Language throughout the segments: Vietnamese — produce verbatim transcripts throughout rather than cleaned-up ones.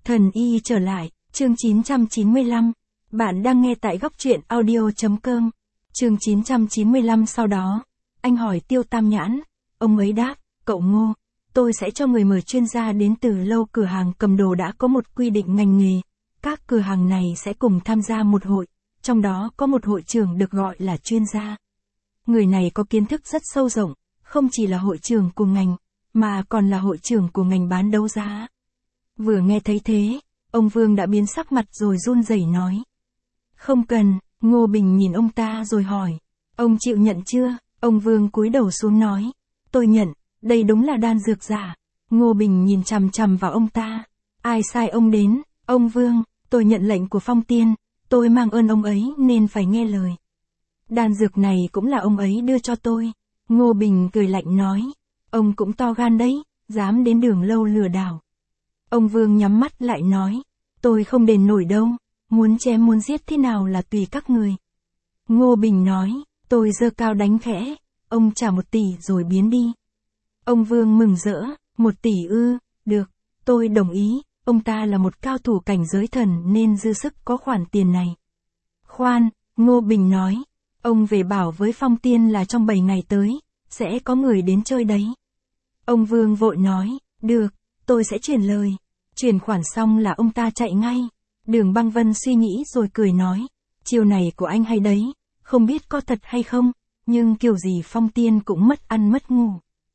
Thần y trở lại, chương chín trăm chín mươi lăm. Bạn đang nghe tại góc truyện audio chấm com. Chương chín trăm chín mươi lăm sau đó, anh hỏi Tiêu Tam Nhãn, ông ấy đáp, cậu Ngô, tôi sẽ cho người mời chuyên gia đến từ lâu cửa hàng cầm đồ đã có một quy định ngành nghề. Các cửa hàng này sẽ cùng tham gia một hội, trong đó có một hội trưởng được gọi là chuyên gia. Người này có kiến thức rất sâu rộng, không chỉ là hội trưởng của ngành, mà còn là hội trưởng của ngành bán đấu giá. Vừa nghe thấy thế, ông Vương đã biến sắc mặt rồi run rẩy nói. Không cần, Ngô Bình nhìn ông ta rồi hỏi. Ông chịu nhận chưa? Ông Vương cúi đầu xuống nói. Tôi nhận, đây đúng là đan dược giả. Ngô Bình nhìn chằm chằm vào ông ta. Ai sai ông đến? Ông Vương, tôi nhận lệnh của Phong Tiên, tôi mang ơn ông ấy nên phải nghe lời. Đan dược này cũng là ông ấy đưa cho tôi. Ngô Bình cười lạnh nói. Ông cũng to gan đấy, dám đến Đường Lâu lừa đảo. Ông Vương nhắm mắt lại nói. Tôi không đền nổi đâu, muốn chém muốn giết thế nào là tùy các người. Ngô Bình nói, tôi giơ cao đánh khẽ, ông trả một tỷ rồi biến đi. Ông Vương mừng rỡ, một tỷ ư, được, tôi đồng ý, ông ta là một cao thủ cảnh giới thần nên dư sức có khoản tiền này. Khoan, Ngô Bình nói, ông về bảo với Phong Tiên là trong bảy ngày tới, sẽ có người đến chơi đấy. Ông Vương vội nói, được, tôi sẽ chuyển lời. Chuyển khoản xong là ông ta chạy ngay. Đường Băng Vân suy nghĩ rồi cười nói, chiều này của anh hay đấy, không biết có thật hay không, nhưng kiểu gì Phong Tiên cũng mất ăn mất ngủ.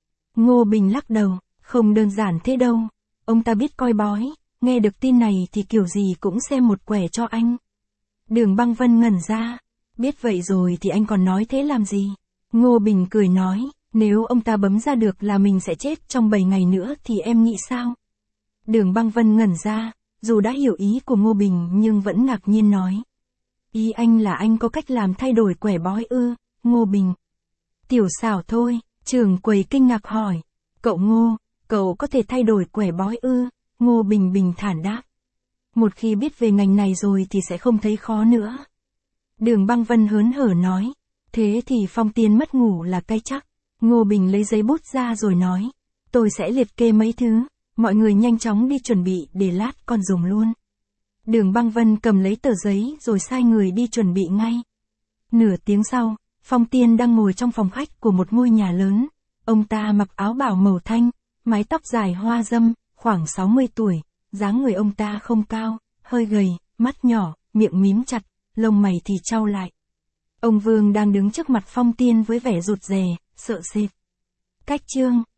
Ngô Bình lắc đầu, không đơn giản thế đâu, ông ta biết coi bói, nghe được tin này thì kiểu gì cũng xem một quẻ cho anh. Đường Băng Vân ngẩn ra, biết vậy rồi thì anh còn nói thế làm gì? Ngô Bình cười nói, nếu ông ta bấm ra được là mình sẽ chết trong bảy ngày nữa thì em nghĩ sao? Đường Băng Vân ngẩn ra, dù đã hiểu ý của Ngô Bình nhưng vẫn ngạc nhiên nói. Ý anh là anh có cách làm thay đổi quẻ bói ư, Ngô Bình. Tiểu xảo thôi, trưởng quầy kinh ngạc hỏi. Cậu Ngô, cậu có thể thay đổi quẻ bói ư, Ngô Bình bình thản đáp. Một khi biết về ngành này rồi thì sẽ không thấy khó nữa. Đường Băng Vân hớn hở nói. Thế thì Phong Tiên mất ngủ là cái chắc. Ngô Bình lấy giấy bút ra rồi nói. Tôi sẽ liệt kê mấy thứ. Mọi người nhanh chóng đi chuẩn bị để lát con dùng luôn. Đường Băng Vân cầm lấy tờ giấy rồi sai người đi chuẩn bị ngay. Nửa tiếng sau, Phong Tiên đang ngồi trong phòng khách của một ngôi nhà lớn. Ông ta mặc áo bào màu thanh, mái tóc dài hoa dâm, khoảng sáu mươi tuổi, dáng người ông ta không cao, hơi gầy, mắt nhỏ, miệng mím chặt, lông mày thì chau lại. Ông Vương đang đứng trước mặt Phong Tiên với vẻ rụt rè, sợ sệt. Cách chương